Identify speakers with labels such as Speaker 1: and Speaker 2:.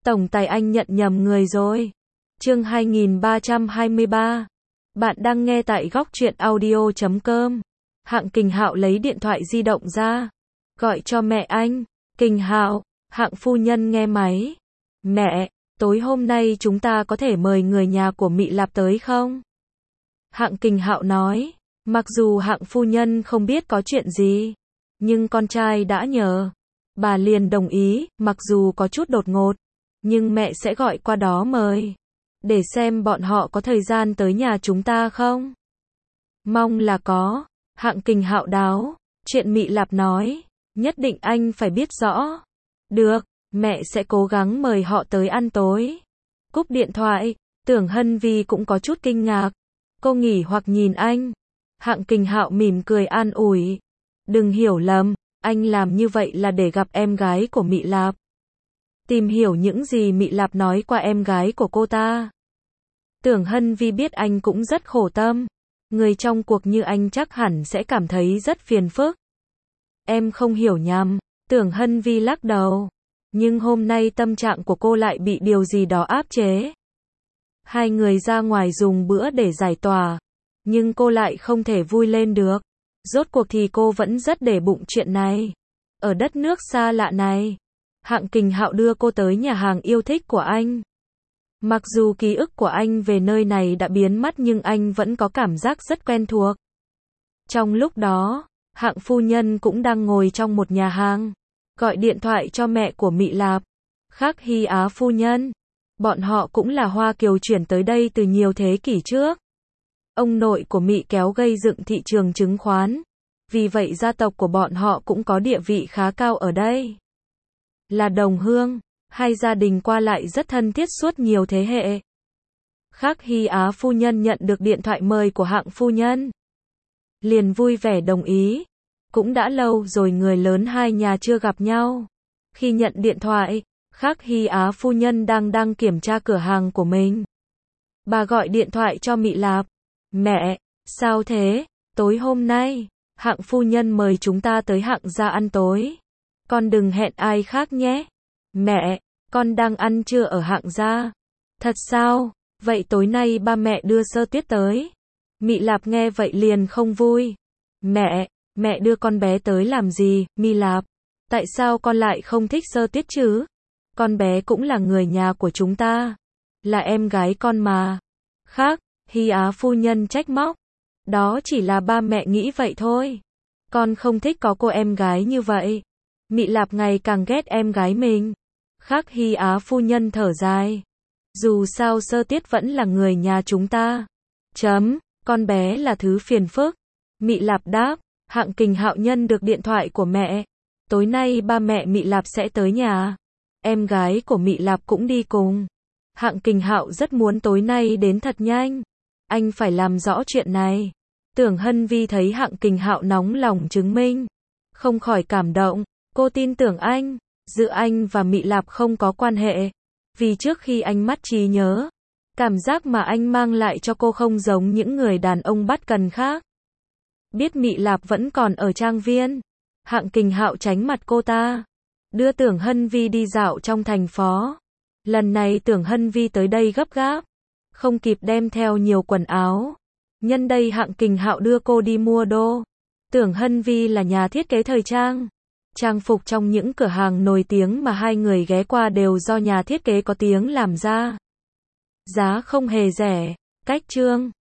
Speaker 1: Tổng tài anh nhận nhầm người rồi. Chương 2323. Bạn đang nghe tại góc truyện audio.com. Hạng Kình Hạo lấy điện thoại di động ra, gọi cho mẹ anh. Kình Hạo, Hạng phu nhân nghe máy. Mẹ, tối hôm nay chúng ta có thể mời người nhà của Mị Lạp tới không? Hạng Kình Hạo nói, mặc dù Hạng phu nhân không biết có chuyện gì, nhưng con trai đã nhờ. Bà liền đồng ý, mặc dù có chút đột ngột, nhưng mẹ sẽ gọi qua đó mời, để xem bọn họ có thời gian tới nhà chúng ta không? Mong là có. Hạng Kình Hạo đáo, chuyện Mị Lạp nói, nhất định anh phải biết rõ. Được, mẹ sẽ cố gắng mời họ tới ăn tối. Cúp điện thoại, Tưởng Hân Vi cũng có chút kinh ngạc. Cô nghỉ hoặc nhìn anh. Hạng Kình Hạo mỉm cười an ủi. Đừng hiểu lầm, anh làm như vậy là để gặp em gái của Mị Lạp. Tìm hiểu những gì Mị Lạp nói qua em gái của cô ta. Tưởng Hân Vi biết anh cũng rất khổ tâm. Người trong cuộc như anh chắc hẳn sẽ cảm thấy rất phiền phức. Em không hiểu nhầm. Tưởng Hân Vi lắc đầu. Nhưng hôm nay tâm trạng của cô lại bị điều gì đó áp chế. Hai người ra ngoài dùng bữa để giải tỏa. Nhưng cô lại không thể vui lên được. Rốt cuộc thì cô vẫn rất để bụng chuyện này. Ở đất nước xa lạ này, Hạng Kình Hạo đưa cô tới nhà hàng yêu thích của anh. Mặc dù ký ức của anh về nơi này đã biến mất nhưng anh vẫn có cảm giác rất quen thuộc. Trong lúc đó, Hạng phu nhân cũng đang ngồi trong một nhà hàng, gọi điện thoại cho mẹ của Mị Lạp, Khắc Hy Á phu nhân. Bọn họ cũng là Hoa Kiều chuyển tới đây từ nhiều thế kỷ trước. Ông nội của Mị kéo gây dựng thị trường chứng khoán. Vì vậy gia tộc của bọn họ cũng có địa vị khá cao ở đây. Là đồng hương, hai gia đình qua lại rất thân thiết suốt nhiều thế hệ. Khắc Hy Á phu nhân nhận được điện thoại mời của Hạng phu nhân, liền vui vẻ đồng ý. Cũng đã lâu rồi người lớn hai nhà chưa gặp nhau. Khi nhận điện thoại, Khắc Hy Á phu nhân đang kiểm tra cửa hàng của mình. Bà gọi điện thoại cho Mị Lạp. Mẹ, sao thế? Tối hôm nay, Hạng phu nhân mời chúng ta tới Hạng gia ăn tối. Con đừng hẹn ai khác nhé. Mẹ, con đang ăn trưa ở Hạng gia. Thật sao? Vậy tối nay ba mẹ đưa Sơ Tuyết tới. Mị Lạp nghe vậy liền không vui. Mẹ đưa con bé tới làm gì, Mị Lạp? Tại sao con lại không thích Sơ Tuyết chứ? Con bé cũng là người nhà của chúng ta. Là em gái con mà. Khác, Hy Á phu nhân trách móc. Đó chỉ là ba mẹ nghĩ vậy thôi. Con không thích có cô em gái như vậy. Mị Lạp ngày càng ghét em gái mình. Khắc Hy Á phu nhân thở dài. Dù sao Sơ Tuyết vẫn là người nhà chúng ta. Con bé là thứ phiền phức. Mị Lạp đáp. Hạng Kình Hạo nhân được điện thoại của mẹ. Tối nay ba mẹ Mị Lạp sẽ tới nhà. Em gái của Mị Lạp cũng đi cùng. Hạng Kình Hạo rất muốn tối nay đến thật nhanh. Anh phải làm rõ chuyện này. Tưởng Hân Vi thấy Hạng Kình Hạo nóng lòng chứng minh, không khỏi cảm động. Cô tin tưởng anh. Giữa anh và Mị Lạp không có quan hệ. Vì trước khi anh mất trí nhớ, cảm giác mà anh mang lại cho cô không giống những người đàn ông bắt cần khác. Biết Mị Lạp vẫn còn ở trang viên, Hạng Kình Hạo tránh mặt cô ta, đưa Tưởng Hân Vi đi dạo trong thành phố. Lần này Tưởng Hân Vi tới đây gấp gáp, không kịp đem theo nhiều quần áo. Nhân đây Hạng Kình Hạo đưa cô đi mua đồ. Tưởng Hân Vi là nhà thiết kế thời trang. Trang phục trong những cửa hàng nổi tiếng mà hai người ghé qua đều do nhà thiết kế có tiếng làm ra. Giá không hề rẻ. Cách trương